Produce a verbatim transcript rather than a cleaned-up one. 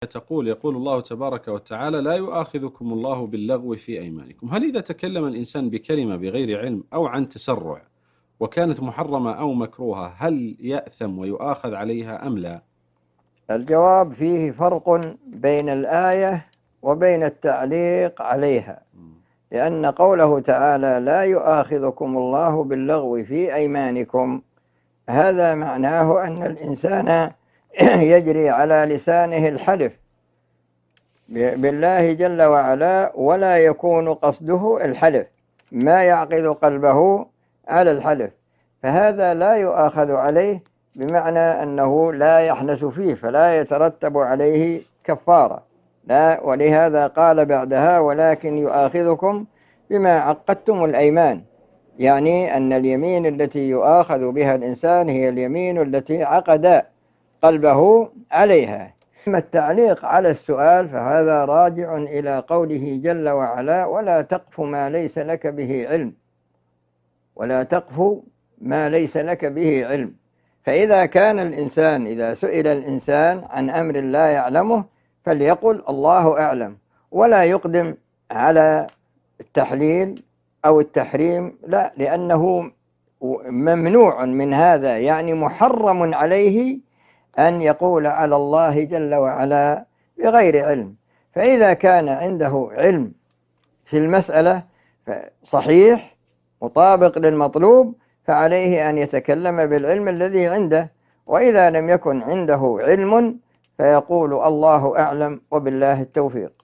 تقول يقول الله تبارك وتعالى: لا يؤاخذكم الله باللغو في أيمانكم. هل إذا تكلم الإنسان بكلمة بغير علم أو عن تسرع وكانت محرمة أو مكروهة هل يأثم ويؤاخذ عليها أم لا؟ الجواب: فيه فرق بين الآية وبين التعليق عليها، لأن قوله تعالى لا يؤاخذكم الله باللغو في أيمانكم هذا معناه أن الإنسان يجري على لسانه الحلف بالله جل وعلا ولا يكون قصده الحلف، ما يعقد قلبه على الحلف، فهذا لا يؤاخذ عليه، بمعنى أنه لا يحنث فيه فلا يترتب عليه كفارة، لا. ولهذا قال بعدها: ولكن يؤاخذكم بما عقدتم الأيمان، يعني أن اليمين التي يؤاخذ بها الإنسان هي اليمين التي عقد قلبه عليها. أما التعليق على السؤال فهذا راجع إلى قوله جل وعلا: ولا تقف ما ليس لك به علم، ولا تقف ما ليس لك به علم. فإذا كان الإنسان إذا سئل الإنسان عن أمر لا يعلمه فليقل الله أعلم، ولا يقدم على التحليل أو التحريم، لا، لأنه ممنوع من هذا، يعني محرم عليه أن يقول على الله جل وعلا بغير علم. فإذا كان عنده علم في المسألة صحيح مطابق للمطلوب فعليه أن يتكلم بالعلم الذي عنده، وإذا لم يكن عنده علم فيقول الله أعلم وبالله التوفيق.